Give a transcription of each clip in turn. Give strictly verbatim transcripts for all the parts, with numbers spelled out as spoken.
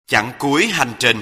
Chặng cuối hành trình.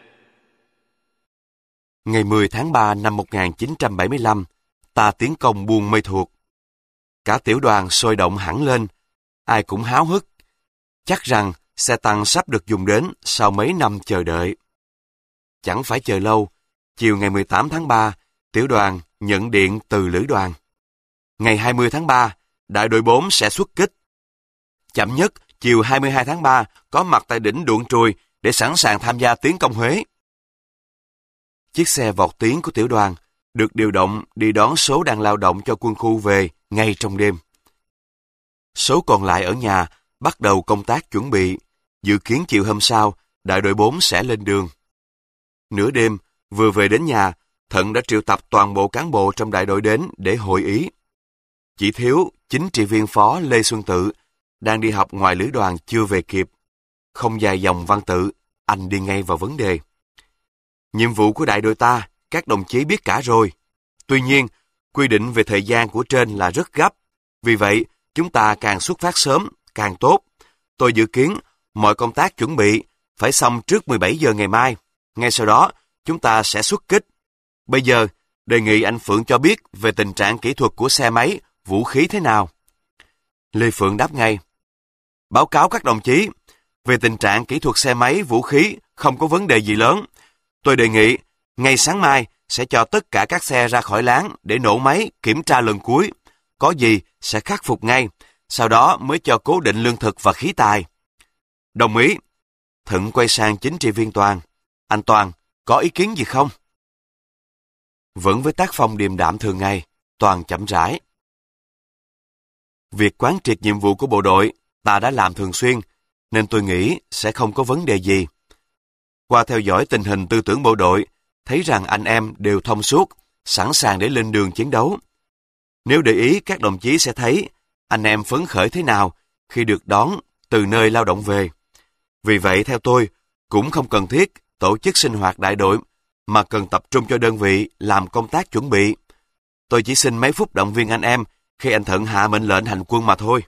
Ngày mười tháng ba năm một nghìn chín trăm bảy mươi lăm, ta tiến công Buôn Mê Thuột. Cả tiểu đoàn sôi động hẳn lên, ai cũng háo hức, chắc rằng xe tăng sắp được dùng đến sau mấy năm chờ đợi. Chẳng phải chờ lâu, chiều ngày mười tám tháng ba, tiểu đoàn nhận điện từ lữ đoàn. Ngày hai mươi tháng ba, đại đội bốn sẽ xuất kích. Chậm nhất, chiều hai mươi hai tháng ba, có mặt tại đỉnh Đuộn Trùi để sẵn sàng tham gia tiến công Huế. Chiếc xe vọt tiến của tiểu đoàn được điều động đi đón số đang lao động cho quân khu về ngay trong đêm. Số còn lại ở nhà bắt đầu công tác chuẩn bị, dự kiến chiều hôm sau, đại đội bốn sẽ lên đường. Nửa đêm, vừa về đến nhà, Thận đã triệu tập toàn bộ cán bộ trong đại đội đến để hội ý. Chỉ thiếu chính trị viên phó Lê Xuân Tự, đang đi học ngoài lữ đoàn chưa về kịp. Không dài dòng văn tự, anh đi ngay vào vấn đề. Nhiệm vụ của đại đội ta, các đồng chí biết cả rồi. Tuy nhiên, quy định về thời gian của trên là rất gấp. Vì vậy, chúng ta càng xuất phát sớm, càng tốt. Tôi dự kiến mọi công tác chuẩn bị phải xong trước mười bảy giờ ngày mai. Ngay sau đó, chúng ta sẽ xuất kích. Bây giờ, đề nghị anh Phượng cho biết về tình trạng kỹ thuật của xe máy, vũ khí thế nào. Lê Phượng đáp ngay. Báo cáo các đồng chí, về tình trạng kỹ thuật xe máy, vũ khí không có vấn đề gì lớn. Tôi đề nghị, ngay sáng mai sẽ cho tất cả các xe ra khỏi láng để nổ máy kiểm tra lần cuối. Có gì sẽ khắc phục ngay, sau đó mới cho cố định lương thực và khí tài. Đồng ý. Thận quay sang chính trị viên Toàn. Anh Toàn, có ý kiến gì không? Vẫn với tác phong điềm đạm thường ngày, Toàn chậm rãi. Việc quán triệt nhiệm vụ của bộ đội ta đã làm thường xuyên, nên tôi nghĩ sẽ không có vấn đề gì. Qua theo dõi tình hình tư tưởng bộ đội, thấy rằng anh em đều thông suốt, sẵn sàng để lên đường chiến đấu. Nếu để ý, các đồng chí sẽ thấy anh em phấn khởi thế nào khi được đón từ nơi lao động về. Vì vậy, theo tôi, cũng không cần thiết tổ chức sinh hoạt đại đội, mà cần tập trung cho đơn vị làm công tác chuẩn bị. Tôi chỉ xin mấy phút động viên anh em khi anh Thận hạ mệnh lệnh hành quân mà thôi.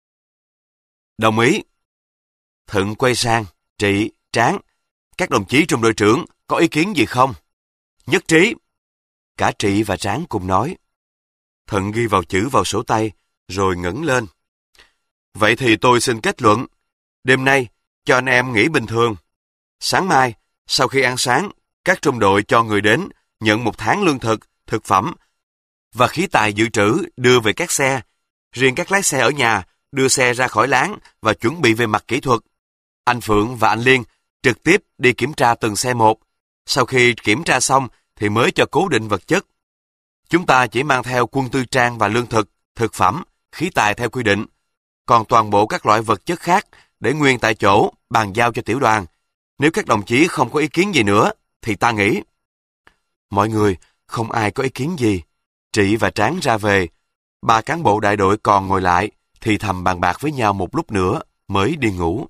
Đồng ý. Thận quay sang, Trị, Tráng. Các đồng chí trung đội trưởng có ý kiến gì không? Nhất trí. Cả Trị và Tráng cùng nói. Thận ghi vào chữ vào sổ tay, rồi ngẩng lên. Vậy thì tôi xin kết luận. Đêm nay, cho anh em nghỉ bình thường. Sáng mai, sau khi ăn sáng, các trung đội cho người đến, nhận một tháng lương thực, thực phẩm và khí tài dự trữ đưa về các xe. Riêng các lái xe ở nhà, đưa xe ra khỏi láng và chuẩn bị về mặt kỹ thuật. Anh Phượng và anh Liên trực tiếp đi kiểm tra từng xe một. Sau khi kiểm tra xong thì mới cho cố định vật chất. Chúng ta chỉ mang theo quân tư trang và lương thực, thực phẩm, khí tài theo quy định. Còn toàn bộ các loại vật chất khác để nguyên tại chỗ bàn giao cho tiểu đoàn. Nếu các đồng chí không có ý kiến gì nữa thì ta nghĩ. Mọi người không ai có ý kiến gì. Trị và Tráng ra về. Ba cán bộ đại đội còn ngồi lại thì thầm bàn bạc với nhau một lúc nữa mới đi ngủ.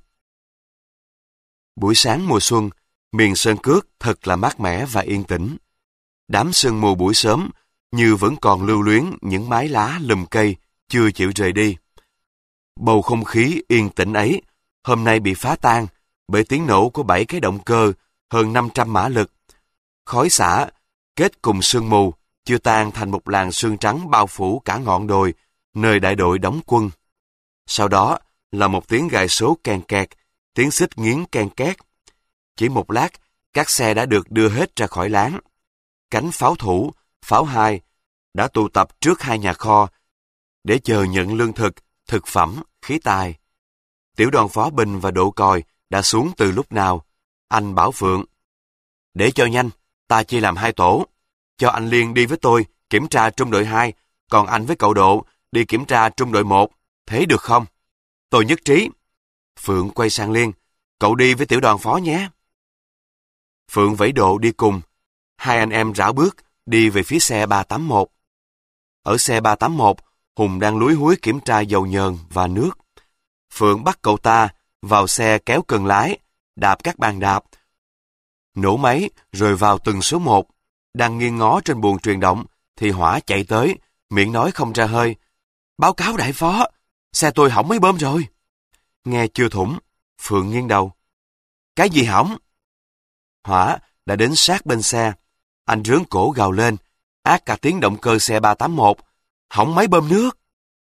Buổi sáng mùa xuân, miền Sơn Cước thật là mát mẻ và yên tĩnh. Đám sương mù buổi sớm như vẫn còn lưu luyến những mái lá lùm cây chưa chịu rời đi. Bầu không khí yên tĩnh ấy hôm nay bị phá tan bởi tiếng nổ của bảy cái động cơ hơn năm trăm mã lực. Khói xả kết cùng sương mù chưa tan thành một làn sương trắng bao phủ cả ngọn đồi nơi đại đội đóng quân. Sau đó là một tiếng gài số kèn kẹt, tiếng xích nghiến ken két. Chỉ một lát, các xe đã được đưa hết ra khỏi láng. Cánh pháo thủ, pháo hai đã tụ tập trước hai nhà kho để chờ nhận lương thực, thực phẩm, khí tài. Tiểu đoàn phó Bình và Độ Còi đã xuống từ lúc nào. Anh bảo Phượng, để cho nhanh, ta chia làm hai tổ. Cho anh Liên đi với tôi kiểm tra trung đội hai, còn anh với cậu Độ đi kiểm tra trung đội một. Thế được không? Tôi nhất trí. Phượng quay sang Liên, cậu đi với tiểu đoàn phó nhé. Phượng vẫy Độ đi cùng. Hai anh em rảo bước đi về phía xe ba tám một. Ở xe ba tám một, Hùng đang lúi húi kiểm tra dầu nhờn và nước. Phượng bắt cậu ta vào xe kéo cần lái, đạp các bàn đạp, nổ máy rồi vào từng số một. Đang nghiêng ngó trên buồng truyền động thì Hỏa chạy tới, miệng nói không ra hơi. Báo cáo đại phó, xe tôi hỏng máy bơm rồi. Nghe chưa thủng, Phượng nghiêng đầu. Cái gì hỏng? Hỏa đã đến sát bên xe. Anh rướn cổ gào lên, át cả tiếng động cơ xe ba tám một. Hỏng máy bơm nước.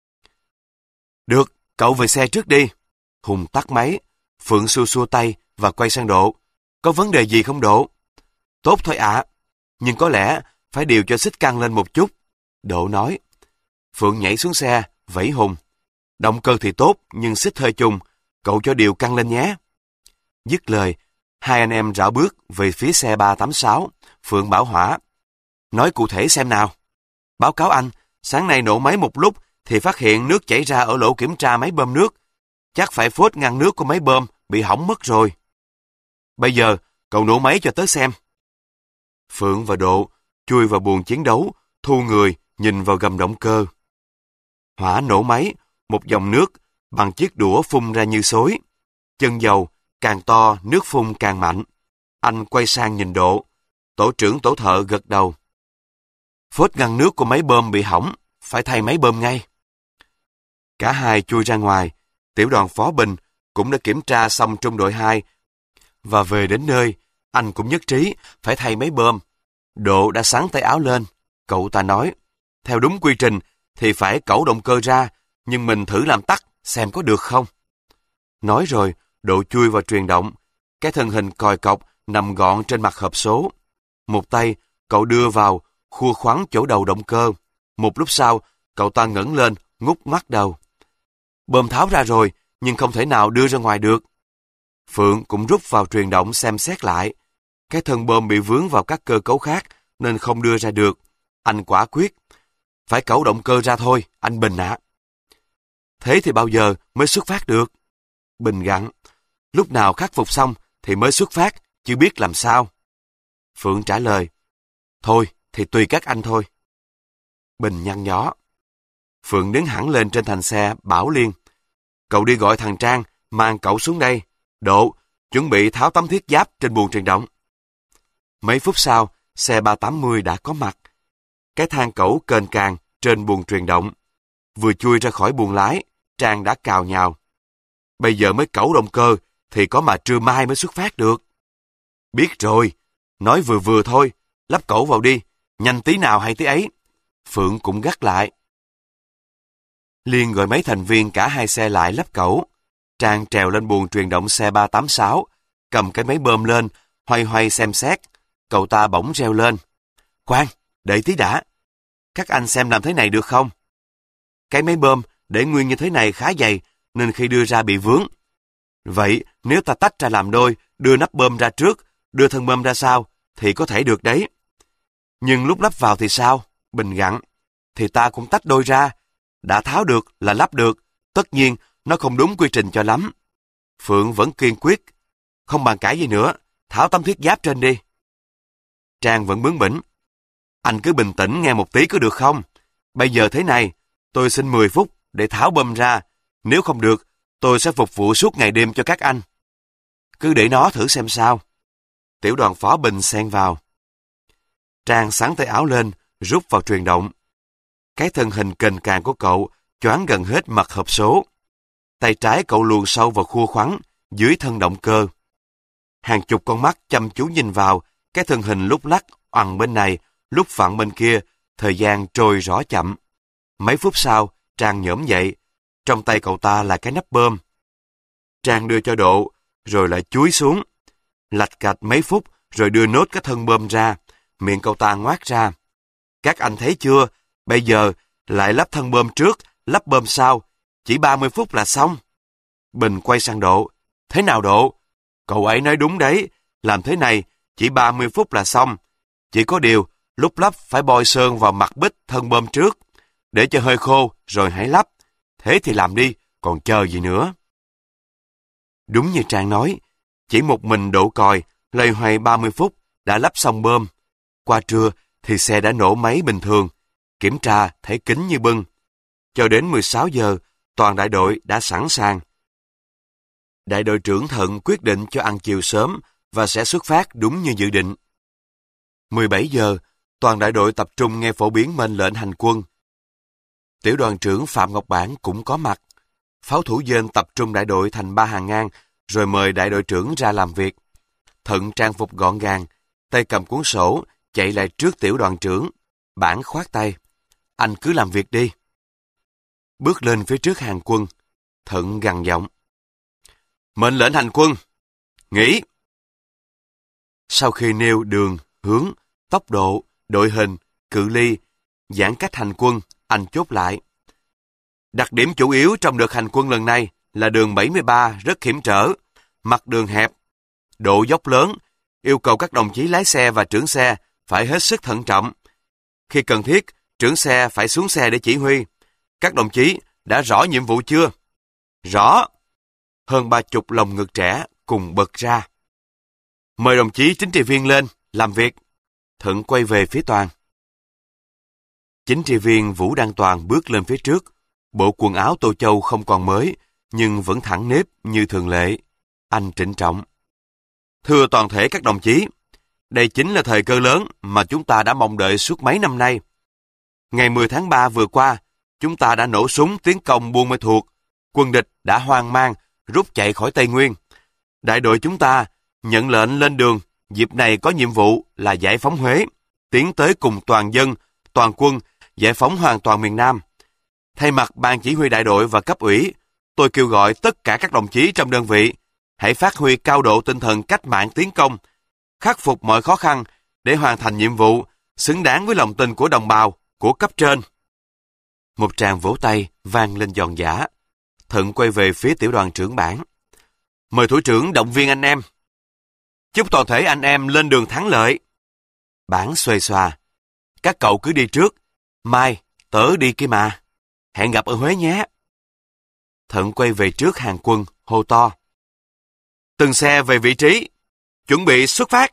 Được, cậu về xe trước đi. Hùng tắt máy. Phượng xua xua tay và quay sang Độ. Có vấn đề gì không Độ? Tốt thôi ạ. Nhưng có lẽ phải điều cho xích căng lên một chút. Độ nói. Phượng nhảy xuống xe, vẫy Hùng. Động cơ thì tốt, nhưng xích hơi chung. Cậu cho điều căng lên nhé. Dứt lời, hai anh em rảo bước về phía xe ba tám sáu. Phượng bảo Hỏa. Nói cụ thể xem nào. Báo cáo anh, sáng nay nổ máy một lúc thì phát hiện nước chảy ra ở lỗ kiểm tra máy bơm nước. Chắc phải phốt ngăn nước của máy bơm bị hỏng mất rồi. Bây giờ, cậu nổ máy cho tớ xem. Phượng và Độ chui vào buồng chiến đấu, thu người, nhìn vào gầm động cơ. Hỏa nổ máy, một dòng nước bằng chiếc đũa phun ra như xối. Chân dầu càng to, nước phun càng mạnh. Anh quay sang nhìn Độ. Tổ trưởng tổ thợ gật đầu. Phốt ngăn nước của máy bơm bị hỏng, phải thay máy bơm ngay. Cả hai chui ra ngoài. Tiểu đoàn Phó Bình cũng đã kiểm tra xong trung đội hai và về đến nơi, anh cũng nhất trí phải thay máy bơm. Độ đã xắn tay áo lên. Cậu ta nói, theo đúng quy trình thì phải cẩu động cơ ra, nhưng mình thử làm tắt xem có được không. Nói rồi, Độ chui vào truyền động. Cái thân hình còi cọc nằm gọn trên mặt hộp số. Một tay, cậu đưa vào, khua khoắn chỗ đầu động cơ. Một lúc sau, cậu ta ngẩng lên, ngút mắt đầu. Bơm tháo ra rồi, nhưng không thể nào đưa ra ngoài được. Phượng cũng rút vào truyền động xem xét lại. Cái thân bơm bị vướng vào các cơ cấu khác, nên không đưa ra được. Anh quả quyết. Phải cẩu động cơ ra thôi, anh Bình ạ. Thế thì bao giờ mới xuất phát được? Bình gặng. Lúc nào khắc phục xong thì mới xuất phát, chứ biết làm sao. Phượng trả lời. Thôi, thì tùy các anh thôi. Bình nhăn nhó. Phượng đứng hẳn lên trên thành xe, bảo Liên. Cậu đi gọi thằng Trang, mang cậu xuống đây. Độ, chuẩn bị tháo tấm thiết giáp trên buồng truyền động. Mấy phút sau, xe ba tám mươi đã có mặt. Cái thang cẩu kềnh càng trên buồng truyền động. Vừa chui ra khỏi buồng lái, Trang đã cào nhào. Bây giờ mới cẩu động cơ, thì có mà trưa mai mới xuất phát được. Biết rồi, nói vừa vừa thôi, lắp cẩu vào đi, nhanh tí nào hay tí ấy. Phượng cũng gắt lại. Liên gọi mấy thành viên cả hai xe lại lắp cẩu. Trang trèo lên buồng truyền động xe ba tám sáu, cầm cái máy bơm lên, hoay hoay xem xét. Cậu ta bỗng reo lên. Khoan, đợi tí đã. Các anh xem làm thế này được không? Cái máy bơm để nguyên như thế này khá dày, nên khi đưa ra bị vướng. Vậy, nếu ta tách ra làm đôi, đưa nắp bơm ra trước, đưa thân bơm ra sau, thì có thể được đấy. Nhưng lúc lắp vào thì sao? Bình gặng. Thì ta cũng tách đôi ra. Đã tháo được là lắp được. Tất nhiên, nó không đúng quy trình cho lắm. Phượng vẫn kiên quyết. Không bàn cãi gì nữa. Tháo tấm thiết giáp trên đi. Trang vẫn bướng bỉnh. Anh cứ bình tĩnh nghe một tí có được không? Bây giờ thế này, tôi xin mười phút để tháo bơm ra. Nếu không được, tôi sẽ phục vụ suốt ngày đêm cho các anh. Cứ để nó thử xem sao. Tiểu đoàn Phó Bình xen vào. Trang xắn tay áo lên, rút vào truyền động. Cái thân hình kềnh càng của cậu choáng gần hết mặt hộp số. Tay trái cậu luồn sâu vào khua khoắn dưới thân động cơ. Hàng chục con mắt chăm chú nhìn vào cái thân hình lúc lắc oằn bên này, lúc vặn bên kia. Thời gian trôi rõ chậm. Mấy phút sau, Trang nhổm dậy. Trong tay cậu ta là cái nắp bơm. Trang đưa cho Độ, rồi lại chúi xuống. Lạch cạch mấy phút, rồi đưa nốt cái thân bơm ra. Miệng cậu ta ngoác ra. Các anh thấy chưa? Bây giờ lại lắp thân bơm trước, lắp bơm sau. Chỉ ba mươi phút là xong. Bình quay sang Độ. Thế nào Độ? Cậu ấy nói đúng đấy. Làm thế này, chỉ ba mươi phút là xong. Chỉ có điều, lúc lắp phải bôi sơn vào mặt bích thân bơm trước. Để cho hơi khô, rồi hãy lắp. Thế thì làm đi, còn chờ gì nữa? Đúng như Trang nói, chỉ một mình Độ còi, loay hoay ba mươi phút, đã lắp xong bơm. Qua trưa thì xe đã nổ máy bình thường, kiểm tra thấy kín như bưng. Cho đến mười sáu giờ, toàn đại đội đã sẵn sàng. Đại đội trưởng Thận quyết định cho ăn chiều sớm và sẽ xuất phát đúng như dự định. mười bảy giờ, toàn đại đội tập trung nghe phổ biến mệnh lệnh hành quân. Tiểu đoàn trưởng Phạm Ngọc Bản cũng có mặt. Pháo thủ dên tập trung đại đội thành ba hàng ngang, rồi mời đại đội trưởng ra làm việc. Thận trang phục gọn gàng, tay cầm cuốn sổ, chạy lại trước tiểu đoàn trưởng. Bản khoát tay. Anh cứ làm việc đi. Bước lên phía trước hàng quân, Thận gằn giọng. Mệnh lệnh hành quân. Nghỉ. Sau khi nêu đường, hướng, tốc độ, đội hình, cự ly, giãn cách hành quân, anh chốt lại. Đặc điểm chủ yếu trong đợt hành quân lần này là đường bảy mươi ba rất hiểm trở, mặt đường hẹp, độ dốc lớn, yêu cầu các đồng chí lái xe và trưởng xe phải hết sức thận trọng. Khi cần thiết, trưởng xe phải xuống xe để chỉ huy. Các đồng chí đã rõ nhiệm vụ chưa? Rõ. Hơn ba chục lồng ngực trẻ cùng bật ra. Mời đồng chí chính trị viên lên, làm việc. Thận quay về phía Toàn. Chính trị viên Vũ Đăng Toàn bước lên phía trước. Bộ quần áo Tô Châu không còn mới, nhưng vẫn thẳng nếp như thường lệ. Anh trịnh trọng. Thưa toàn thể các đồng chí, đây chính là thời cơ lớn mà chúng ta đã mong đợi suốt mấy năm nay. Ngày mười tháng ba vừa qua, chúng ta đã nổ súng tiến công Buôn Mê Thuột. Quân địch đã hoang mang, rút chạy khỏi Tây Nguyên. Đại đội chúng ta nhận lệnh lên đường, dịp này có nhiệm vụ là giải phóng Huế, tiến tới cùng toàn dân, toàn quân, giải phóng hoàn toàn miền Nam. Thay mặt ban chỉ huy đại đội và cấp ủy, tôi kêu gọi tất cả các đồng chí trong đơn vị hãy phát huy cao độ tinh thần cách mạng tiến công, khắc phục mọi khó khăn để hoàn thành nhiệm vụ, xứng đáng với lòng tin của đồng bào, của cấp trên. Một tràng vỗ tay vang lên giòn giã. Thận quay về phía tiểu đoàn trưởng Bản. Mời thủ trưởng động viên anh em. Chúc toàn thể anh em lên đường thắng lợi. Bản xuề xòa. Các cậu cứ đi trước. Mai, tớ đi kia mà. Hẹn gặp ở Huế nhé. Thận quay về trước hàng quân, hô to. Từng xe về vị trí. Chuẩn bị xuất phát.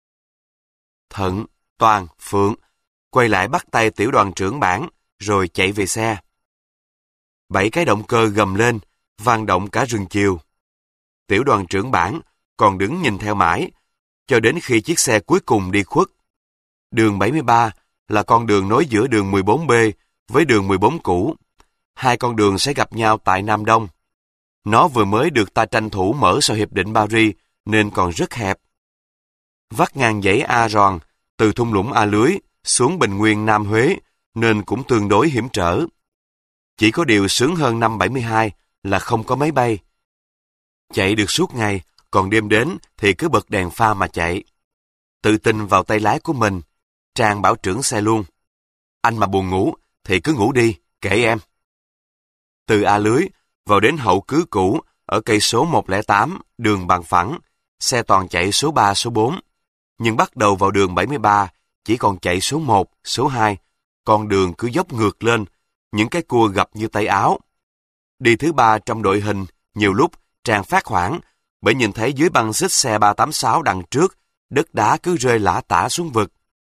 Thận, Toàn, Phượng quay lại bắt tay tiểu đoàn trưởng Bản, rồi chạy về xe. Bảy cái động cơ gầm lên, vang động cả rừng chiều. Tiểu đoàn trưởng Bản còn đứng nhìn theo mãi, cho đến khi chiếc xe cuối cùng đi khuất. Đường bảy mươi ba là con đường nối giữa đường mười bốn B với đường mười bốn cũ. Hai con đường sẽ gặp nhau tại Nam Đông. Nó vừa mới được ta tranh thủ mở sau Hiệp định Paris nên còn rất hẹp. Vắt ngang dãy A Ròn, từ thung lũng A Lưới xuống Bình Nguyên Nam Huế nên cũng tương đối hiểm trở. Chỉ có điều sướng hơn năm bảy mươi hai là không có máy bay. Chạy được suốt ngày, còn đêm đến thì cứ bật đèn pha mà chạy. Tự tin vào tay lái của mình, Trang bảo trưởng xe luôn. Anh mà buồn ngủ thì cứ ngủ đi, kệ em. Từ A Lưới vào đến Hậu Cứ Cũ ở cây số một không tám, đường bằng phẳng, xe toàn chạy số ba, số bốn. Nhưng bắt đầu vào đường bảy mươi ba, chỉ còn chạy số một, số hai, con đường cứ dốc ngược lên, những cái cua gập như tay áo. Đi thứ ba trong đội hình, nhiều lúc Trang phát hoảng, bởi nhìn thấy dưới băng xích xe ba tám sáu đằng trước, đất đá cứ rơi lả tả xuống vực.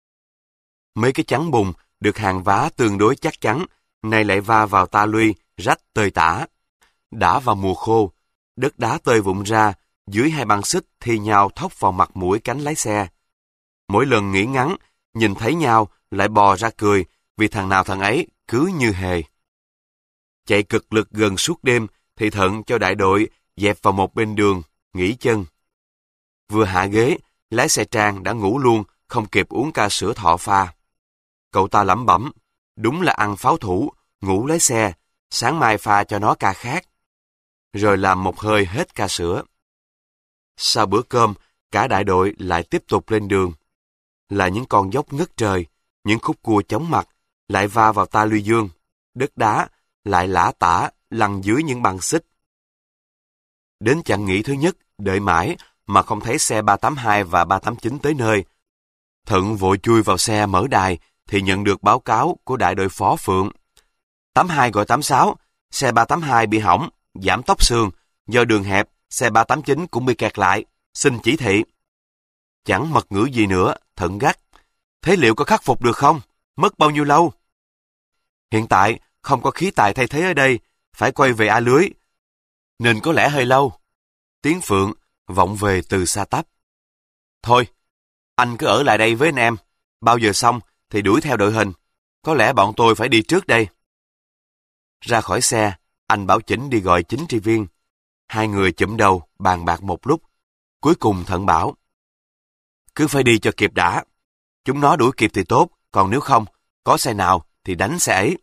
Mấy cái chắn bùn được hàng vá tương đối chắc chắn, nay lại va vào ta luy, rách tơi tả. Đã vào mùa khô, đất đá tơi vụn ra, dưới hai băng xích thi nhau thốc vào mặt mũi cánh lái xe. Mỗi lần nghỉ ngắn, nhìn thấy nhau lại bò ra cười, vì thằng nào thằng ấy cứ như hề. Chạy cực lực gần suốt đêm thì Thận cho đại đội dẹp vào một bên đường, nghỉ chân. Vừa hạ ghế, lái xe Trang đã ngủ luôn, không kịp uống ca sữa thọ pha. Cậu ta lẩm bẩm, đúng là ăn pháo thủ, ngủ lái xe, sáng mai pha cho nó ca khác. Rồi làm một hơi hết ca sữa. Sau bữa cơm, cả đại đội lại tiếp tục lên đường. Là những con dốc ngất trời, những khúc cua chóng mặt, lại va vào ta luy dương, đất đá, lại lả tả, lăn dưới những băng xích. Đến chặng nghỉ thứ nhất, đợi mãi mà không thấy xe ba tám hai và ba tám chín tới nơi. Thận vội chui vào xe mở đài thì nhận được báo cáo của đại đội phó Phượng. tám hai gọi tám sáu, xe ba tám hai bị hỏng, giảm tốc xương, do đường hẹp, xe ba tám chín cũng bị kẹt lại, xin chỉ thị. Chẳng mật ngữ gì nữa, Thận gắt. Thế liệu có khắc phục được không? Mất bao nhiêu lâu? Hiện tại, không có khí tài thay thế ở đây, phải quay về A Lưới, nên có lẽ hơi lâu. Tiếng Phượng vọng về từ xa tắp. Thôi, anh cứ ở lại đây với anh em, bao giờ xong thì đuổi theo đội hình, có lẽ bọn tôi phải đi trước đây. Ra khỏi xe, anh bảo Chỉnh đi gọi chính trị viên. Hai người chụm đầu bàn bạc một lúc, cuối cùng Thận bảo, cứ phải đi cho kịp đã. Chúng nó đuổi kịp thì tốt, còn nếu không, có xe nào thì đánh xe ấy.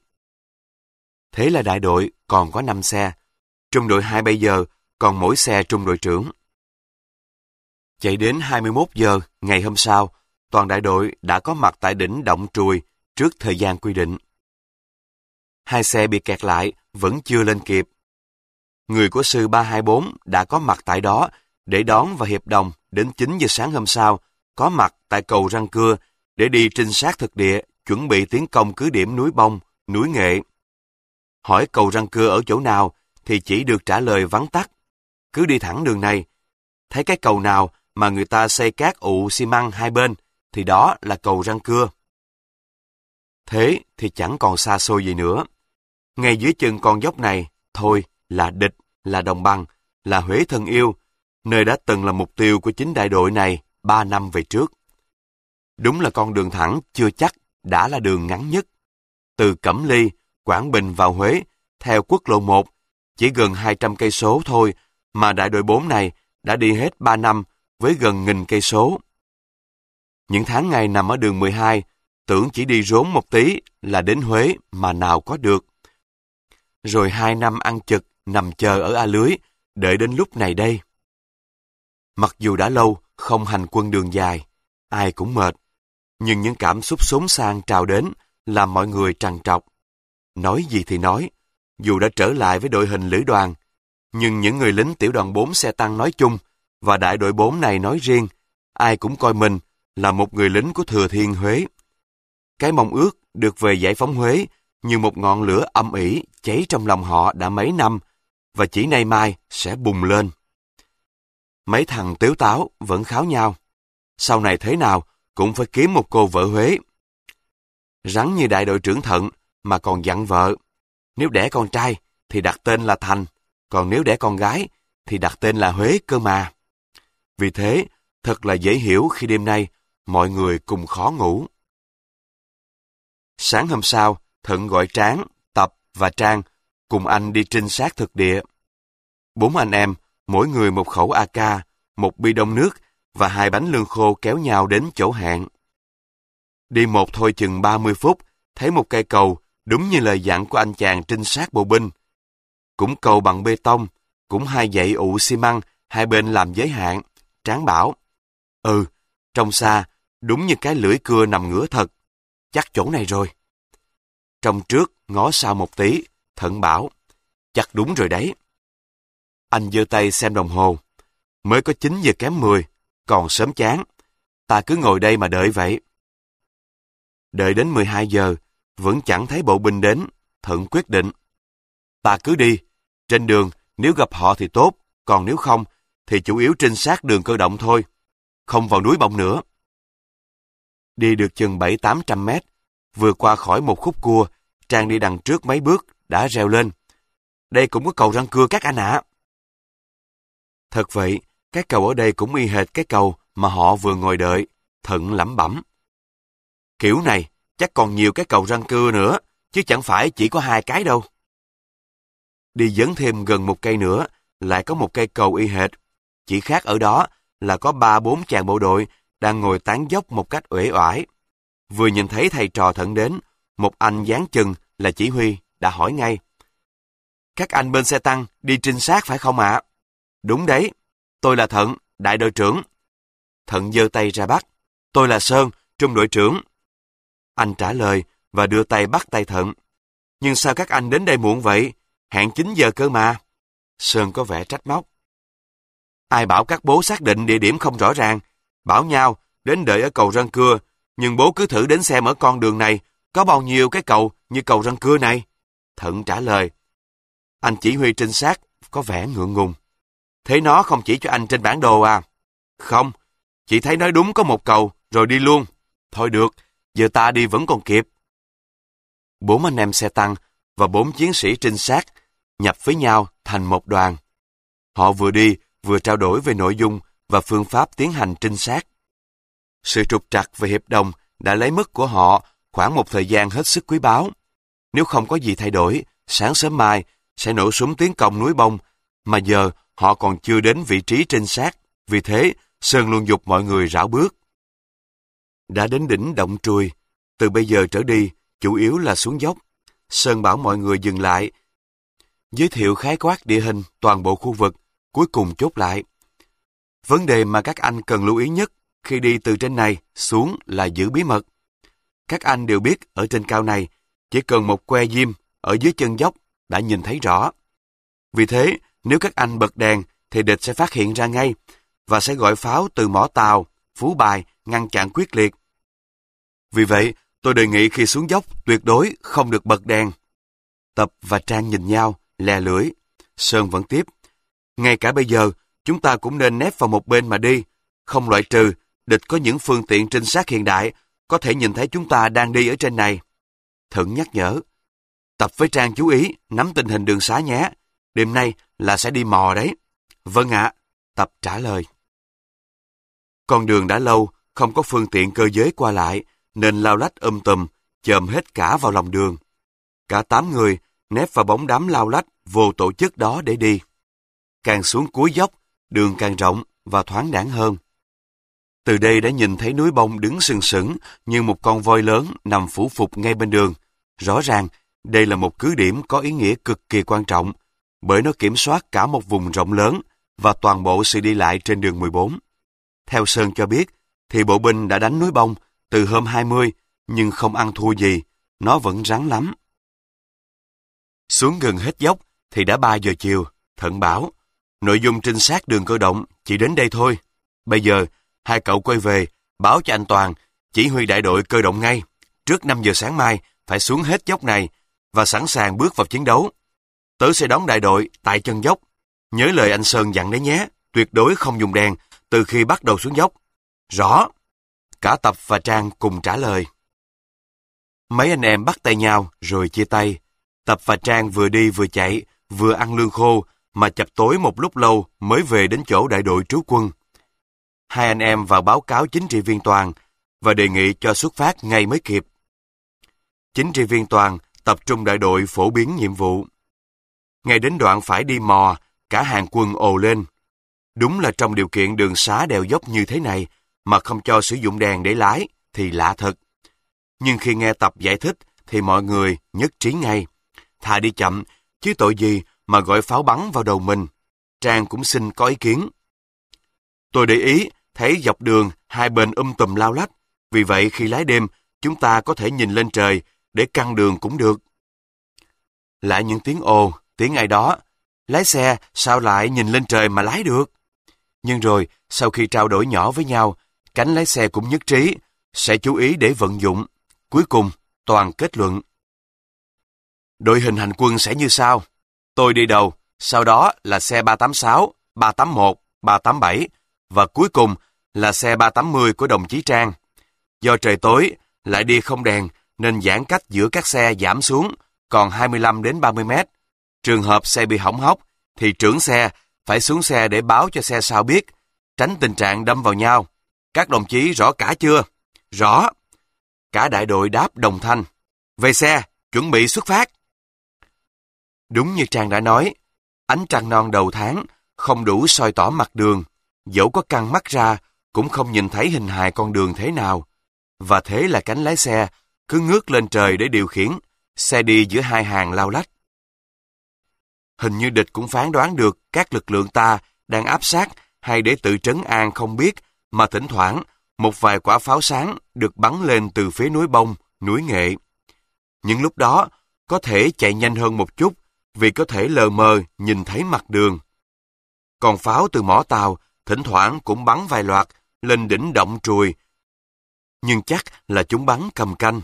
Thế là đại đội còn có năm xe. Trung đội hai bây giờ còn mỗi xe trung đội trưởng. Chạy đến hai mươi mốt giờ ngày hôm sau, toàn đại đội đã có mặt tại đỉnh Động Trùi trước thời gian quy định. Hai xe bị kẹt lại vẫn chưa lên kịp. Người của sư ba hai bốn đã có mặt tại đó để đón và hiệp đồng đến chín giờ sáng hôm sau, có mặt tại cầu Răng Cưa để đi trinh sát thực địa, chuẩn bị tiến công cứ điểm núi Bông, núi Nghệ. Hỏi cầu Răng Cưa ở chỗ nào thì chỉ được trả lời vắn tắt. Cứ đi thẳng đường này, thấy cái cầu nào mà người ta xây cát ụ xi măng hai bên thì đó là cầu Răng Cưa. Thế thì chẳng còn xa xôi gì nữa. Ngay dưới chân con dốc này, thôi là địch, là đồng bằng, là Huế thân yêu, nơi đã từng là mục tiêu của chính đại đội này ba năm về trước. Đúng là con đường thẳng chưa chắc đã là đường ngắn nhất. Từ Cẩm Ly, Quảng Bình vào Huế, theo quốc lộ một, chỉ gần hai trăm cây số thôi, mà đại đội bốn này đã đi hết ba năm với gần nghìn cây số. Những tháng ngày nằm ở đường mười hai, tưởng chỉ đi rốn một tí là đến Huế mà nào có được. Rồi hai năm ăn chực, nằm chờ ở A Lưới, đợi đến lúc này đây. Mặc dù đã lâu không hành quân đường dài, ai cũng mệt, nhưng những cảm xúc xốn sang trào đến làm mọi người trằn trọc. Nói gì thì nói, dù đã trở lại với đội hình lữ đoàn, nhưng những người lính tiểu đoàn bốn xe tăng nói chung và đại đội bốn này nói riêng, ai cũng coi mình là một người lính của Thừa Thiên Huế. Cái mong ước được về giải phóng Huế như một ngọn lửa âm ỉ cháy trong lòng họ đã mấy năm và chỉ nay mai sẽ bùng lên. Mấy thằng tếu táo vẫn kháo nhau. Sau này thế nào cũng phải kiếm một cô vợ Huế. Rắn như đại đội trưởng Thận mà còn dặn vợ. Nếu đẻ con trai thì đặt tên là Thành, còn nếu đẻ con gái thì đặt tên là Huế cơ mà. Vì thế, thật là dễ hiểu khi đêm nay mọi người cùng khó ngủ. Sáng hôm sau, Thận gọi Tráng, Tập và Trang cùng anh đi trinh sát thực địa. Bốn anh em, mỗi người một khẩu a ca, một bi đông nước và hai bánh lương khô kéo nhau đến chỗ hẹn. Đi một thôi chừng ba mươi phút, thấy một cây cầu đúng như lời dặn của anh chàng trinh sát bộ binh. Cũng cầu bằng bê tông, cũng hai dãy ụ xi măng, hai bên làm giới hạn. Tráng bảo, ừ, trông xa, đúng như cái lưỡi cưa nằm ngửa thật. Chắc chỗ này rồi. Trông trước, ngó sau một tí, Thận bảo, chắc đúng rồi đấy. Anh giơ tay xem đồng hồ. Mới có chín giờ kém mười, còn sớm chán. Ta cứ ngồi đây mà đợi vậy. Đợi đến mười hai giờ, vẫn chẳng thấy bộ binh đến. Thận quyết định. Ta cứ đi. Trên đường, nếu gặp họ thì tốt, còn nếu không, thì chủ yếu trinh sát đường cơ động thôi. Không vào núi Bông nữa. Đi được chừng bảy tám trăm mét, vừa qua khỏi một khúc cua, Trang đi đằng trước mấy bước, đã reo lên. Đây cũng có cầu Răng Cưa các anh ạ. Thật vậy, cái cầu ở đây cũng y hệt cái cầu mà họ vừa ngồi đợi. Thận lẩm bẩm. Kiểu này, chắc còn nhiều cái cầu Răng Cưa nữa, chứ chẳng phải chỉ có hai cái đâu. Đi dấn thêm gần một cây nữa, lại có một cây cầu y hệt. Chỉ khác ở đó là có ba bốn chàng bộ đội đang ngồi tán dốc một cách uể oải. Vừa nhìn thấy thầy trò Thận đến, một anh dáng chừng là chỉ huy đã hỏi ngay. Các anh bên xe tăng đi trinh sát phải không ạ? Đúng đấy, tôi là Thận, đại đội trưởng. Thận giơ tay ra bắt. Tôi là Sơn, trung đội trưởng. Anh trả lời và đưa tay bắt tay Thận. Nhưng sao các anh đến đây muộn vậy? Hẹn chín giờ cơ mà. Sơn có vẻ trách móc. Ai bảo các bố xác định địa điểm không rõ ràng, bảo nhau đến đợi ở cầu Răng Cưa, nhưng bố cứ thử đến xem ở con đường này có bao nhiêu cái cầu như cầu Răng Cưa này. Thận trả lời. Anh chỉ huy trinh sát có vẻ ngượng ngùng. Thế nó không chỉ cho anh trên bản đồ à? Không, chỉ thấy nói đúng có một cầu rồi đi luôn. Thôi được, giờ ta đi vẫn còn kịp. Bốn anh em xe tăng và bốn chiến sĩ trinh sát nhập với nhau thành một đoàn. Họ vừa đi vừa trao đổi về nội dung và phương pháp tiến hành trinh sát. Sự trục trặc về hiệp đồng đã lấy mất của họ khoảng một thời gian hết sức quý báu. Nếu không có gì thay đổi, sáng sớm mai sẽ nổ súng tiến công núi Bông, mà giờ họ còn chưa đến vị trí trinh sát. Vì thế, Sơn luôn giục mọi người rảo bước. đã đến đỉnh Động Trùi. Từ bây giờ trở đi, chủ yếu là xuống dốc. Sơn bảo mọi người dừng lại, giới thiệu khái quát địa hình toàn bộ khu vực, cuối cùng chốt lại. Vấn đề mà các anh cần lưu ý nhất khi đi từ trên này xuống là giữ bí mật. Các anh đều biết ở trên cao này, chỉ cần một que diêm ở dưới chân dốc đã nhìn thấy rõ. Vì thế, nếu các anh bật đèn thì địch sẽ phát hiện ra ngay và sẽ gọi pháo từ mỏ tàu, Phú Bài ngăn chặn quyết liệt. Vì vậy, tôi đề nghị khi xuống dốc tuyệt đối không được bật đèn. Tập và Trang nhìn nhau, lè lưỡi. Sơn vẫn tiếp. Ngay cả bây giờ, chúng ta cũng nên nép vào một bên mà đi. Không loại trừ, địch có những phương tiện trinh sát hiện đại, có thể nhìn thấy chúng ta đang đi ở trên này. Thận nhắc nhở. Tập với Trang chú ý, nắm tình hình đường xá nhé. Đêm nay là sẽ đi mò đấy. Vâng ạ. Tập trả lời. Con đường đã lâu, không có phương tiện cơ giới qua lại, nên lao lách um tùm, chồm hết cả vào lòng đường. Cả tám người nép vào bóng đám lao lách vô tổ chức đó để đi. Càng xuống cuối dốc, đường càng rộng và thoáng đãng hơn. Từ đây đã nhìn thấy núi bông đứng sừng sững như một con voi lớn nằm phủ phục ngay bên đường. Rõ ràng, đây là một cứ điểm có ý nghĩa cực kỳ quan trọng, bởi nó kiểm soát cả một vùng rộng lớn và toàn bộ sự đi lại trên đường mười bốn. Theo Sơn cho biết, thì bộ binh đã đánh núi bông từ hôm hai mươi, nhưng không ăn thua gì, nó vẫn rắn lắm. Xuống gần hết dốc thì đã ba giờ chiều, Thận bảo, nội dung trinh sát đường cơ động chỉ đến đây thôi. Bây giờ, hai cậu quay về, báo cho anh Toàn, chỉ huy đại đội cơ động ngay, trước năm giờ sáng mai phải xuống hết dốc này và sẵn sàng bước vào chiến đấu. Tớ sẽ đón đại đội tại chân dốc. Nhớ lời anh Sơn dặn đấy nhé, tuyệt đối không dùng đèn từ khi bắt đầu xuống dốc. Rõ. Cả Tập và Trang cùng trả lời. Mấy anh em bắt tay nhau rồi chia tay. Tập và Trang vừa đi vừa chạy, vừa ăn lương khô, mà chập tối một lúc lâu mới về đến chỗ đại đội trú quân. Hai anh em vào báo cáo chính trị viên Toàn và đề nghị cho xuất phát ngay mới kịp. Chính trị viên Toàn tập trung đại đội phổ biến nhiệm vụ. Ngay đến đoạn phải đi mò, cả hàng quân ồ lên. Đúng là trong điều kiện đường xá đèo dốc như thế này mà không cho sử dụng đèn để lái thì lạ thật. Nhưng khi nghe Tập giải thích thì mọi người nhất trí ngay. Thà đi chậm, chứ tội gì mà gọi pháo bắn vào đầu mình. Trang cũng xin có ý kiến. Tôi để ý, thấy dọc đường hai bên um tùm lao lách. Vì vậy khi lái đêm, chúng ta có thể nhìn lên trời để căn đường cũng được. Lại những tiếng ồ, tiếng ai đó. Lái xe sao lại nhìn lên trời mà lái được? Nhưng rồi, sau khi trao đổi nhỏ với nhau, cánh lái xe cũng nhất trí, sẽ chú ý để vận dụng. Cuối cùng, Toàn kết luận. Đội hình hành quân sẽ như sau. Tôi đi đầu, sau đó là xe ba tám sáu, ba tám một, ba tám bảy và cuối cùng là xe ba tám mươi của đồng chí Trang. Do trời tối, lại đi không đèn nên giãn cách giữa các xe giảm xuống còn hai mươi lăm đến ba mươi mét. Trường hợp xe bị hỏng hóc thì trưởng xe phải xuống xe để báo cho xe sau biết, tránh tình trạng đâm vào nhau. Các đồng chí rõ cả chưa? Rõ. Cả đại đội đáp đồng thanh. Về xe, chuẩn bị xuất phát. Đúng như Trang đã nói, ánh trăng non đầu tháng không đủ soi tỏ mặt đường, dẫu có căng mắt ra cũng không nhìn thấy hình hài con đường thế nào. Và thế là cánh lái xe cứ ngước lên trời để điều khiển, xe đi giữa hai hàng lao lách. Hình như địch cũng phán đoán được các lực lượng ta đang áp sát hay để tự trấn an không biết, mà thỉnh thoảng một vài quả pháo sáng được bắn lên từ phía núi Bông, núi Nghệ. Những lúc đó có thể chạy nhanh hơn một chút vì có thể lờ mờ nhìn thấy mặt đường. Còn pháo từ mỏ tàu thỉnh thoảng cũng bắn vài loạt lên đỉnh Động Trùi, nhưng chắc là chúng bắn cầm canh.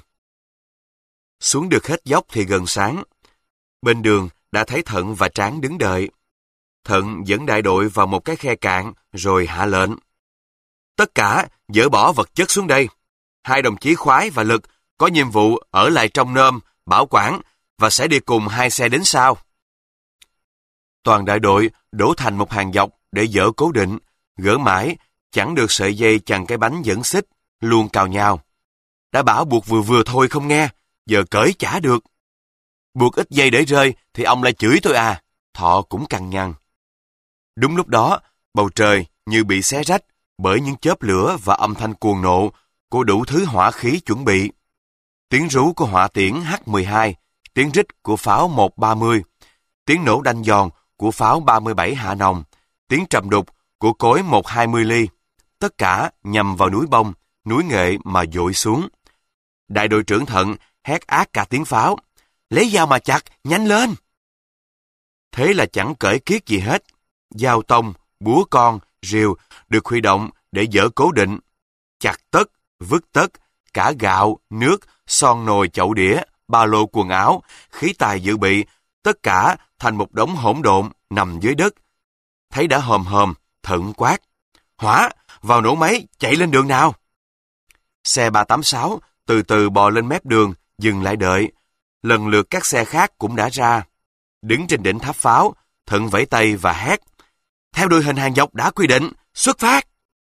Xuống được hết dốc thì gần sáng. Bên đường đã thấy Thận và Tráng đứng đợi. Thận dẫn đại đội vào một cái khe cạn rồi hạ lệnh. Tất cả dỡ bỏ vật chất xuống đây. Hai đồng chí Khoái và Lực có nhiệm vụ ở lại trong nơm, bảo quản và sẽ đi cùng hai xe đến sau. Toàn đại đội đổ thành một hàng dọc để dỡ cố định, gỡ mãi, chẳng được sợi dây chằng cái bánh dẫn xích, luôn cào nhau. Đã bảo buộc vừa vừa thôi không nghe, giờ cởi chả được. Buộc ít dây để rơi thì ông lại chửi tôi à, Thọ cũng cằn nhằn. Đúng lúc đó, bầu trời như bị xé rách bởi những chớp lửa và âm thanh cuồng nộ của đủ thứ hỏa khí chuẩn bị. Tiếng rú của hỏa tiễn H mười hai, tiếng rít của pháo một ba mươi, tiếng nổ đanh giòn của pháo ba mươi bảy hạ nòng, tiếng trầm đục của cối một hai mươi ly. Tất cả nhằm vào núi bông, núi nghệ mà dội xuống. Đại đội trưởng Thận hét ác cả tiếng pháo. Lấy dao mà chặt, nhanh lên! Thế là chẳng cởi kiết gì hết. Dao tông, búa con, rìu được huy động để dỡ cố định. Chặt tất, vứt tất, cả gạo, nước, son nồi chậu đĩa, ba lô quần áo, khí tài dự bị, tất cả thành một đống hỗn độn nằm dưới đất. Thấy đã hòm hòm, Thận quát. Hỏa, vào nổ máy, chạy lên đường nào! Xe ba tám sáu từ từ bò lên mép đường, dừng lại đợi. Lần lượt các xe khác cũng đã ra. Đứng trên đỉnh tháp pháo, Thận vẫy tay và hét. Theo đội hình hàng dọc đã quy định, xuất phát!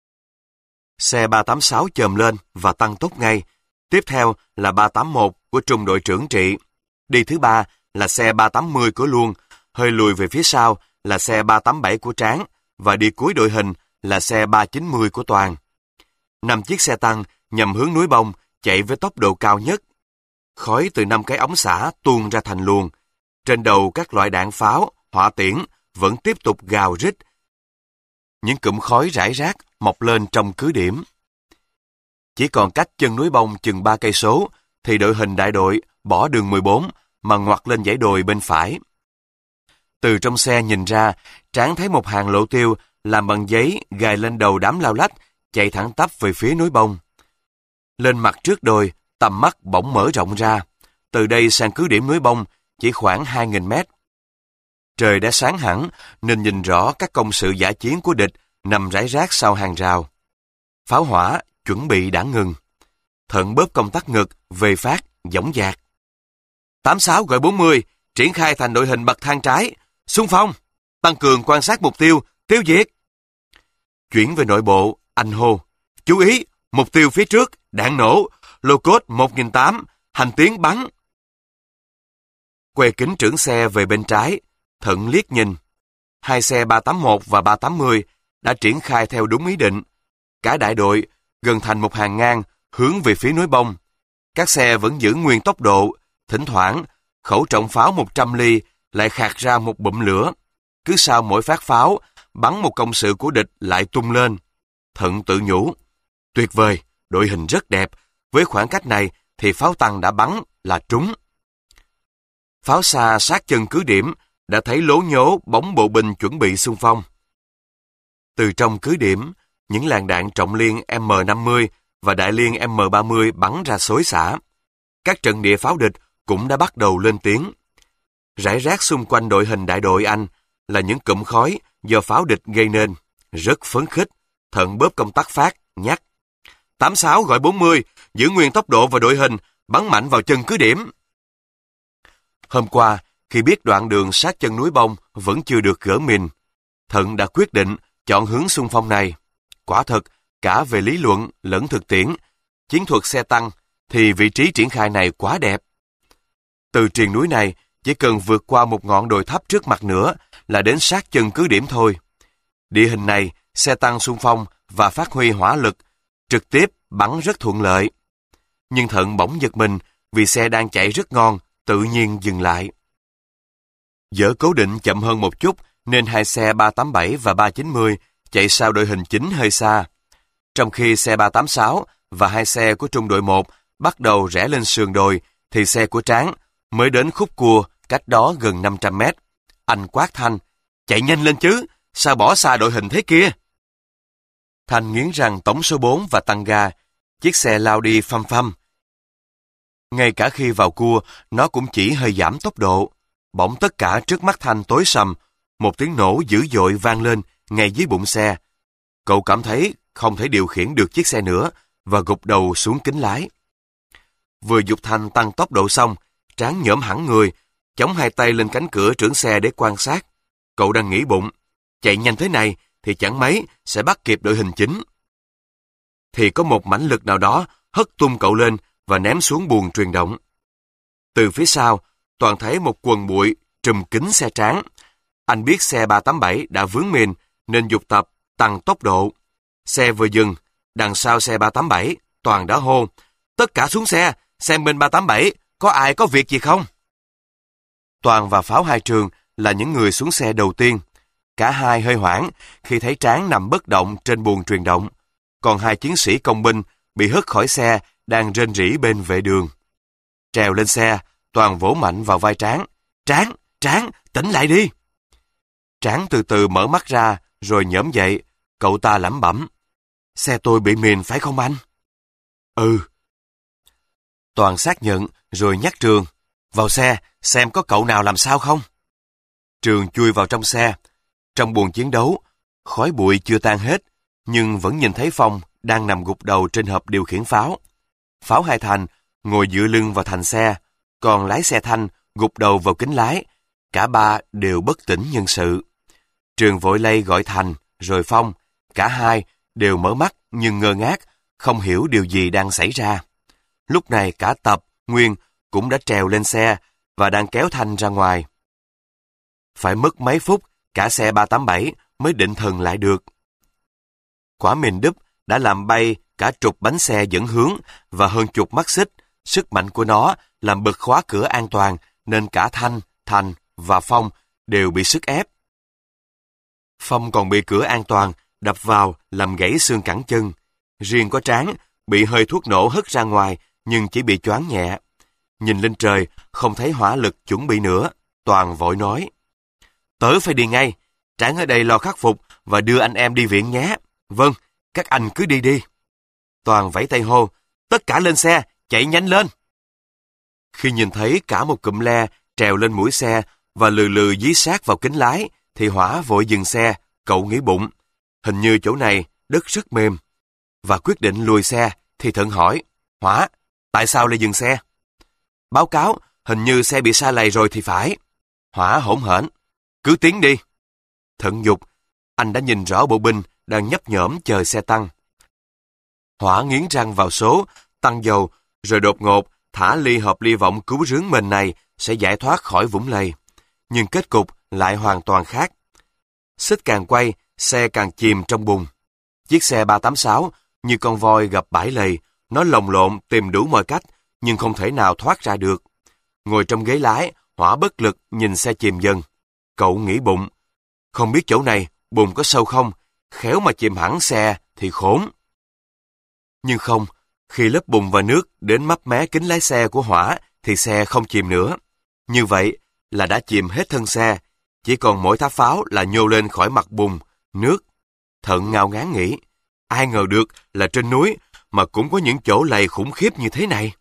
Xe ba tám sáu chồm lên và tăng tốc ngay. Tiếp theo là ba tám một của trung đội trưởng Trị. Đi thứ ba là xe ba tám mươi của Luân. Hơi lùi về phía sau là xe ba tám bảy của Tráng. Và đi cuối đội hình là xe ba chín mươi của Toàn. Năm chiếc xe tăng nhằm hướng núi bông chạy với tốc độ cao nhất. Khói từ năm cái ống xả tuôn ra thành luồng. Trên đầu các loại đạn pháo, hỏa tiễn vẫn tiếp tục gào rít. Những cụm khói rải rác mọc lên trong cứ điểm. Chỉ còn cách chân núi bông chừng ba cây số thì đội hình đại đội bỏ đường mười bốn mà ngoặt lên dãy đồi bên phải. Từ trong xe nhìn ra, Tráng thấy một hàng lộ tiêu làm bằng giấy gài lên đầu đám lao lách chạy thẳng tắp về phía núi bông. Lên mặt trước đồi, tầm mắt bỗng mở rộng ra. Từ đây sang cứ điểm núi bông chỉ khoảng hai nghìn mét. Trời đã sáng hẳn nên nhìn rõ các công sự dã chiến của địch nằm rải rác sau hàng rào. Pháo hỏa chuẩn bị đã ngừng. Thận bóp công tắc ngực, về phát, dõng dạc. tám sáu gọi bốn mươi, triển khai thành đội hình bậc thang trái. Xung phong, tăng cường quan sát mục tiêu, tiêu diệt. Chuyển về nội bộ, anh hô. Chú ý, mục tiêu phía trước, đạn nổ, lô cốt một nghìn tám trăm, hành tiến bắn. Que kính trưởng xe về bên trái, Thận liếc nhìn. Hai xe ba tám một và ba tám mươi đã triển khai theo đúng ý định. Cả đại đội gần thành một hàng ngang hướng về phía núi bông. Các xe vẫn giữ nguyên tốc độ, thỉnh thoảng khẩu trọng pháo một trăm ly lại khạc ra một bụm lửa. Cứ sau mỗi phát pháo, bắn một công sự của địch lại tung lên. Thận tự nhủ, tuyệt vời, đội hình rất đẹp, với khoảng cách này thì pháo tăng đã bắn là trúng. Pháo xa sát chân cứ điểm đã thấy lố nhố bóng bộ binh chuẩn bị xung phong. Từ trong cứ điểm, những làn đạn trọng liên M năm mươi và đại liên M ba mươi bắn ra xối xả. Các trận địa pháo địch cũng đã bắt đầu lên tiếng. Rải rác xung quanh đội hình đại đội Anh là những cụm khói do pháo địch gây nên. Rất phấn khích, Thận bóp công tắc phát, nhắc. tám sáu gọi bốn mươi, giữ nguyên tốc độ và đội hình, bắn mạnh vào chân cứ điểm. Hôm qua, khi biết đoạn đường sát chân núi bông vẫn chưa được gỡ mìn, Thận đã quyết định chọn hướng xung phong này. Quả thật, cả về lý luận lẫn thực tiễn, chiến thuật xe tăng thì vị trí triển khai này quá đẹp. Từ triền núi này, chỉ cần vượt qua một ngọn đồi thấp trước mặt nữa là đến sát chân cứ điểm thôi. Địa hình này, xe tăng xung phong và phát huy hỏa lực, trực tiếp bắn rất thuận lợi. Nhưng Thận bỗng giật mình vì xe đang chạy rất ngon, tự nhiên dừng lại. Dỡ cố định chậm hơn một chút nên hai xe ba tám bảy và ba chín mươi chạy sau đội hình chính hơi xa. Trong khi xe ba tám sáu và hai xe của trung đội một bắt đầu rẽ lên sườn đồi thì xe của Tráng mới đến khúc cua cách đó gần năm trăm mét. Anh quát Thanh, chạy nhanh lên chứ, sao bỏ xa đội hình thế kia? Thanh nghiến răng tống số bốn và tăng ga, chiếc xe lao đi phăm phăm. Ngay cả khi vào cua, nó cũng chỉ hơi giảm tốc độ. Bỗng tất cả trước mắt Thanh tối sầm, một tiếng nổ dữ dội vang lên ngay dưới bụng xe. Cậu cảm thấy không thể điều khiển được chiếc xe nữa và gục đầu xuống kính lái. Vừa giục Thanh tăng tốc độ xong, Tráng nhổm hẳn người, chống hai tay lên cánh cửa trưởng xe để quan sát. Cậu đang nghĩ bụng, chạy nhanh thế này thì chẳng mấy sẽ bắt kịp đội hình chính. Thì có một mãnh lực nào đó hất tung cậu lên và ném xuống buồng truyền động. Từ phía sau, Toàn thấy một quần bụi trùm kín xe Tráng. Anh biết xe ba tám bảy đã vướng mìn nên giục tập tăng tốc độ. Xe vừa dừng, đằng sau xe ba tám bảy, Toàn đã hô, tất cả xuống xe, xem bên ba tám bảy, có ai có việc gì không? Toàn và Pháo hai trường là những người xuống xe đầu tiên. Cả hai hơi hoảng khi thấy Tráng nằm bất động trên buồng truyền động, còn hai chiến sĩ công binh bị hất khỏi xe đang rên rỉ bên vệ đường. Trèo lên xe, Toàn vỗ mạnh vào vai Tráng. Tráng, Tráng, tỉnh lại đi! Tráng từ từ mở mắt ra, rồi nhổm dậy. Cậu ta lẩm bẩm. Xe tôi bị mìn phải không anh? Ừ. Toàn xác nhận, rồi nhắc Trường. Vào xe, xem có cậu nào làm sao không? Trường chui vào trong xe. Trong buồng chiến đấu, khói bụi chưa tan hết, nhưng vẫn nhìn thấy Phong đang nằm gục đầu trên hộp điều khiển pháo. Pháo hai Thành ngồi dựa lưng vào thành xe, còn lái xe Thanh gục đầu vào kính lái. Cả ba đều bất tỉnh nhân sự. Trường vội lay gọi Thành, rồi Phong. Cả hai đều mở mắt nhưng ngơ ngác, không hiểu điều gì đang xảy ra. Lúc này cả Tập, Nguyên cũng đã trèo lên xe và đang kéo Thanh ra ngoài. Phải mất mấy phút, cả xe ba tám bảy mới định thần lại được. Quả mìn đúp đã làm bay cả chục bánh xe dẫn hướng và hơn chục mắt xích. Sức mạnh của nó làm bật khóa cửa an toàn, nên cả Thanh, Thành và Phong đều bị sức ép. Phong còn bị cửa an toàn đập vào làm gãy xương cẳng chân. Riêng có Tráng bị hơi thuốc nổ hất ra ngoài nhưng chỉ bị choáng nhẹ. Nhìn lên trời không thấy hỏa lực chuẩn bị nữa. Toàn vội nói. Tớ phải đi ngay. Tráng ở đây lo khắc phục và đưa anh em đi viện nhé. Vâng, các anh cứ đi đi. Toàn vẫy tay hô. Tất cả lên xe, chạy nhanh lên. Khi nhìn thấy cả một cụm le trèo lên mũi xe và lừ lừ dí sát vào kính lái, thì Hỏa vội dừng xe. Cậu nghĩ bụng, hình như chỗ này đất rất mềm. Và quyết định lùi xe, thì Thận hỏi, Hỏa, tại sao lại dừng xe? Báo cáo, hình như xe bị sa lầy rồi thì phải. Hỏa hỗn hển, cứ tiến đi. Thận giục, anh đã nhìn rõ bộ binh đang nhấp nhổm chờ xe tăng. Hỏa nghiến răng vào số, tăng dầu, rồi đột ngột thả ly hộp ly vọng cứu rướng mình này sẽ giải thoát khỏi vũng lầy. Nhưng kết cục lại hoàn toàn khác. Xích càng quay, xe càng chìm trong bùn. Chiếc xe ba tám sáu như con voi gặp bãi lầy, nó lồng lộn tìm đủ mọi cách, nhưng không thể nào thoát ra được. Ngồi trong ghế lái, Hỏa bất lực nhìn xe chìm dần. Cậu nghĩ bụng, không biết chỗ này bùn có sâu không, khéo mà chìm hẳn xe thì khốn. Nhưng không, khi lớp bùn và nước đến mấp mé kính lái xe của Hỏa thì xe không chìm nữa. Như vậy là đã chìm hết thân xe, chỉ còn mỗi tháp pháo là nhô lên khỏi mặt bùn, nước. Thận ngao ngán nghĩ, ai ngờ được là trên núi mà cũng có những chỗ lầy khủng khiếp như thế này.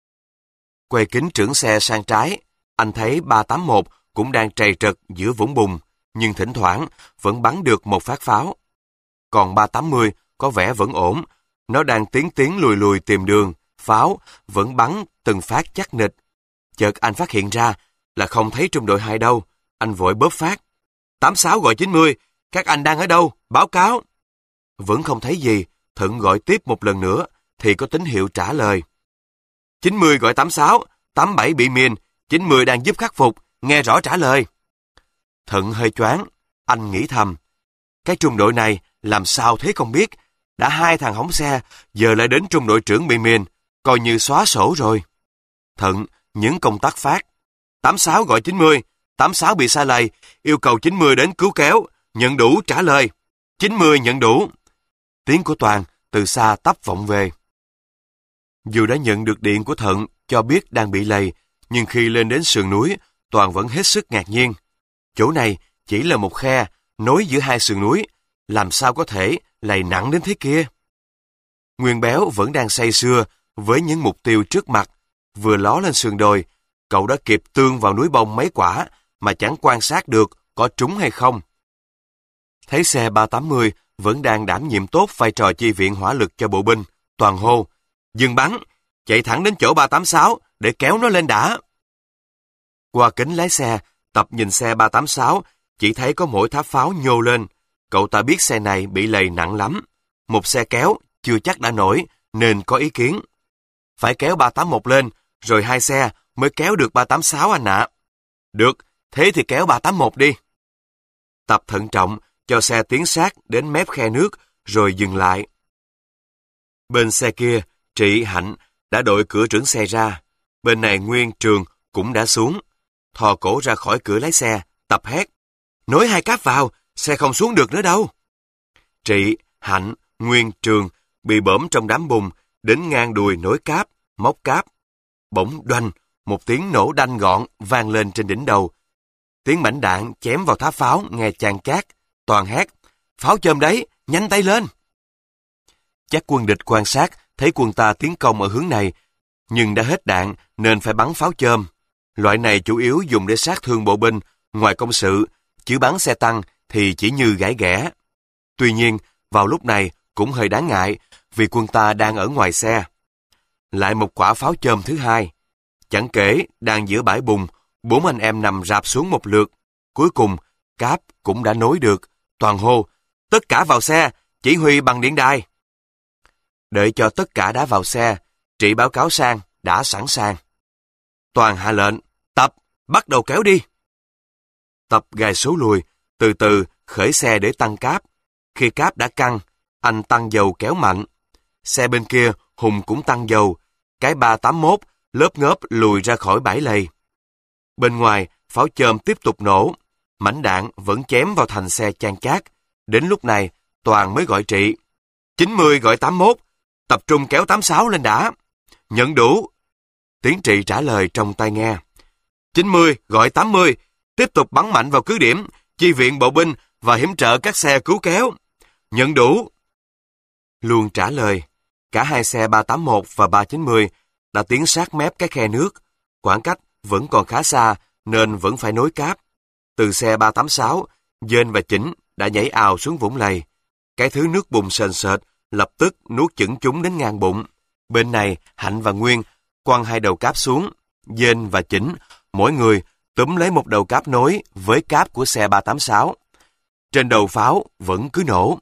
Quay kính trưởng xe sang trái, anh thấy ba tám mốt cũng đang trầy trật giữa vũng bùn, nhưng thỉnh thoảng vẫn bắn được một phát pháo. Còn ba tám mươi có vẻ vẫn ổn, nó đang tiến tiến lùi lùi tìm đường, pháo vẫn bắn từng phát chắc nịch. Chợt anh phát hiện ra là không thấy trung đội hai đâu, anh vội bóp phát. tám sáu gọi chín mươi, các anh đang ở đâu? Báo cáo. Vẫn không thấy gì, Thận gọi tiếp một lần nữa, thì có tín hiệu trả lời. chín mươi gọi tám sáu, tám bảy bị mìn, chín mươi đang giúp khắc phục, nghe rõ trả lời. Thận hơi choáng, anh nghĩ thầm. Cái trung đội này làm sao thế không biết, đã hai thằng hỏng xe, giờ lại đến trung đội trưởng bị mìn, coi như xóa sổ rồi. Thận những công tắc phát. tám sáu gọi chín mươi, tám sáu bị sa lầy, yêu cầu chín mươi đến cứu kéo, nhận đủ trả lời. chín mươi nhận đủ. Tiếng của Toàn từ xa tấp vọng về. Dù đã nhận được điện của Thận cho biết đang bị lầy, nhưng khi lên đến sườn núi, Toàn vẫn hết sức ngạc nhiên. Chỗ này chỉ là một khe nối giữa hai sườn núi, làm sao có thể lầy nặng đến thế kia? Nguyên Béo vẫn đang say sưa với những mục tiêu trước mặt, vừa ló lên sườn đồi, cậu đã kịp tương vào núi bông mấy quả mà chẳng quan sát được có trúng hay không. Thấy xe ba tám mươi vẫn đang đảm nhiệm tốt vai trò chi viện hỏa lực cho bộ binh, Toàn hô, dừng bắn, chạy thẳng đến chỗ ba tám sáu để kéo nó lên đã. Qua kính lái xe, Tập nhìn xe ba tám sáu, chỉ thấy có mỗi tháp pháo nhô lên. Cậu ta biết xe này bị lầy nặng lắm. Một xe kéo chưa chắc đã nổi, nên có ý kiến. Phải kéo ba tám mốt lên, rồi hai xe mới kéo được ba tám sáu anh ạ. Được, thế thì kéo ba tám mốt đi. Tập thận trọng, cho xe tiến sát đến mép khe nước, rồi dừng lại. Bên xe kia, Trị, Hạnh đã đội cửa trưởng xe ra. Bên này Nguyên, Trường cũng đã xuống. Thò cổ ra khỏi cửa lái xe, Tập hét: "Nối hai cáp vào, xe không xuống được nữa đâu." Trị, Hạnh, Nguyên, Trường bị bõm trong đám bùn, đến ngang đùi nối cáp, móc cáp. Bỗng đoành, một tiếng nổ đanh gọn vang lên trên đỉnh đầu. Tiếng mảnh đạn chém vào tháp pháo nghe chan chát. Toàn hét: "Pháo chôm đấy, nhanh tay lên!" Chắc quân địch quan sát thấy quân ta tiến công ở hướng này, nhưng đã hết đạn nên phải bắn pháo chôm. Loại này chủ yếu dùng để sát thương bộ binh ngoài công sự, chứ bắn xe tăng thì chỉ như gãi ghẻ. Tuy nhiên, vào lúc này cũng hơi đáng ngại vì quân ta đang ở ngoài xe. Lại một quả pháo chôm thứ hai. Chẳng kể, đang giữa bãi bùn, bốn anh em nằm rạp xuống một lượt. Cuối cùng, cáp cũng đã nối được. Toàn hô: "Tất cả vào xe, chỉ huy bằng điện đài." Đợi cho tất cả đã vào xe, Trị báo cáo sang đã sẵn sàng. Toàn hạ lệnh: "Tập, bắt đầu kéo đi." Tập gài số lùi, từ từ khởi xe để tăng cáp. Khi cáp đã căng, anh tăng dầu kéo mạnh. Xe bên kia, Hùng cũng tăng dầu. Cái ba tám mốt lớp ngớp lùi ra khỏi bãi lầy. Bên ngoài, pháo chôm tiếp tục nổ. Mảnh đạn vẫn chém vào thành xe chan chát. Đến lúc này, Toàn mới gọi Trị: chín mươi gọi tám mốt, tập trung kéo tám sáu lên đã." "Nhận đủ." Tiếng Trị trả lời trong tai nghe. chín mươi gọi tám mươi, tiếp tục bắn mạnh vào cứ điểm, chi viện bộ binh và hiểm trợ các xe cứu kéo. "Nhận đủ." Luôn trả lời. Cả hai xe ba tám mốt và ba chín mươi đã tiến sát mép cái khe nước. Khoảng cách vẫn còn khá xa nên vẫn phải nối cáp. Từ xe ba tám sáu, Dên và Chỉnh đã nhảy ào xuống vũng lầy. Cái thứ nước bùn sền sệt lập tức nuốt chửng chúng đến ngang bụng. Bên này, Hạnh và Nguyên quăng hai đầu cáp xuống. Dên và Chỉnh, mỗi người túm lấy một đầu cáp nối với cáp của xe ba tám sáu. Trên đầu pháo vẫn cứ nổ.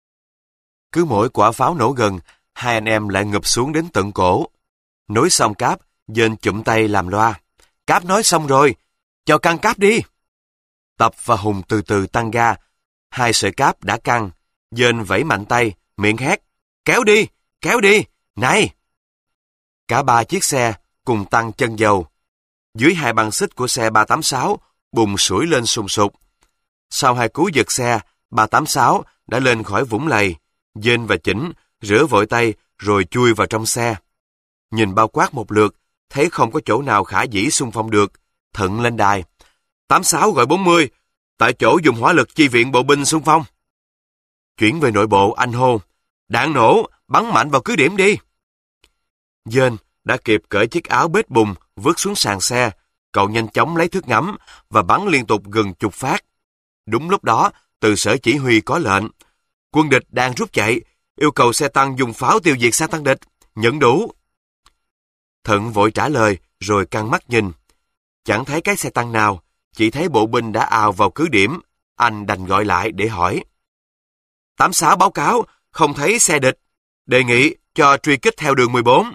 Cứ mỗi quả pháo nổ gần, hai anh em lại ngụp xuống đến tận cổ. Nối xong cáp, Dên chụm tay làm loa: "Cáp nối xong rồi, cho căng cáp đi." Tập và Hùng từ từ tăng ga. Hai sợi cáp đã căng. Dên vẫy mạnh tay, miệng hét: "Kéo đi, kéo đi, này!" Cả ba chiếc xe cùng tăng chân dầu. Dưới hai băng xích của xe ba tám sáu, bùn sủi lên sùng sục. Sau hai cú giật xe, ba tám sáu đã lên khỏi vũng lầy. Dên và Chỉnh rửa vội tay rồi chui vào trong xe. Nhìn bao quát một lượt, thấy không có chỗ nào khả dĩ xung phong được. Thận lên đài: tám sáu gọi bốn mươi, tại chỗ dùng hỏa lực chi viện bộ binh xung phong. Chuyển về nội bộ, anh hô: "Đạn nổ, bắn mạnh vào cứ điểm đi." Dên đã kịp cởi chiếc áo bết bùn vứt xuống sàn xe. Cậu nhanh chóng lấy thước ngắm và bắn liên tục gần chục phát. Đúng lúc đó, từ sở chỉ huy có lệnh: "Quân địch đang rút chạy, yêu cầu xe tăng dùng pháo tiêu diệt xe tăng địch." "Nhận đủ." Thận vội trả lời rồi căng mắt nhìn. Chẳng thấy cái xe tăng nào, chỉ thấy bộ binh đã ào vào cứ điểm. Anh đành gọi lại để hỏi. tám sáu báo cáo, không thấy xe địch. Đề nghị cho truy kích theo đường mười bốn.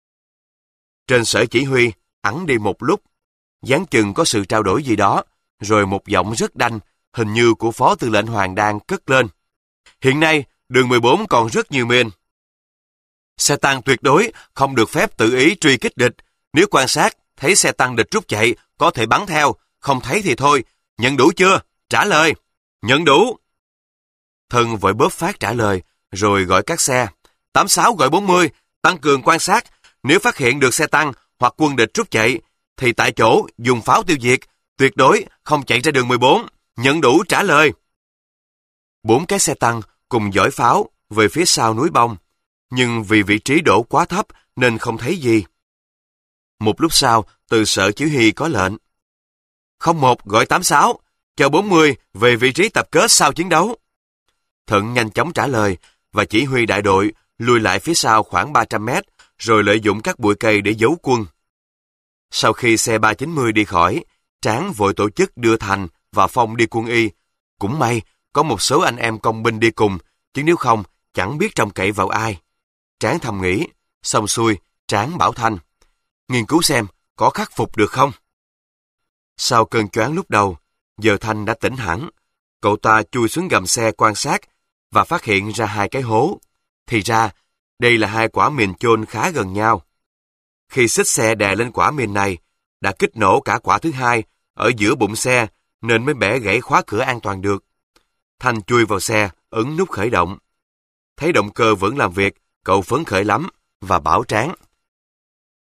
Trên sở chỉ huy, ẵn đi một lúc. Giáng chừng có sự trao đổi gì đó, rồi một giọng rất đanh, hình như của Phó Tư lệnh Hoàng Đan cất lên: "Hiện nay, đường mười bốn còn rất nhiều mìn. Xe tăng tuyệt đối không được phép tự ý truy kích địch. Nếu quan sát, thấy xe tăng địch rút chạy, có thể bắn theo, không thấy thì thôi. Nhận đủ chưa? Trả lời." "Nhận đủ." Thân vội bóp phát trả lời, rồi gọi các xe: tám sáu gọi bốn mươi, tăng cường quan sát. Nếu phát hiện được xe tăng hoặc quân địch rút chạy, thì tại chỗ dùng pháo tiêu diệt, tuyệt đối không chạy ra đường mười bốn. Nhận đủ trả lời. Bốn cái xe tăng cùng dõi pháo về phía sau núi bông, nhưng vì vị trí đổ quá thấp nên không thấy gì. Một lúc sau, từ sở chỉ huy có lệnh: không một gọi tám sáu, cho bốn mươi về vị trí tập kết sau chiến đấu. Thận nhanh chóng trả lời và chỉ huy đại đội lùi lại phía sau khoảng ba trăm mét, rồi lợi dụng các bụi cây để giấu quân. Sau khi xe ba chín mươi đi khỏi, Tráng vội tổ chức đưa Thành và Phong đi quân y. Cũng may, có một số anh em công binh đi cùng, chứ nếu không, chẳng biết trông cậy vào ai. Tráng thầm nghĩ, xong xuôi, Tráng bảo Thanh: nghiên cứu xem, có khắc phục được không? Sau cơn choáng lúc đầu, giờ Thanh đã tỉnh hẳn. Cậu ta chui xuống gầm xe quan sát và phát hiện ra hai cái hố. Thì ra, Đây là hai quả mìn chôn khá gần nhau. Khi xích xe đè lên quả mìn này, đã kích nổ cả quả thứ hai ở giữa bụng xe nên mới bẻ gãy khóa cửa an toàn được. Thanh chui vào xe, ấn nút khởi động. Thấy động cơ vẫn làm việc, cậu phấn khởi lắm và bảo tráng.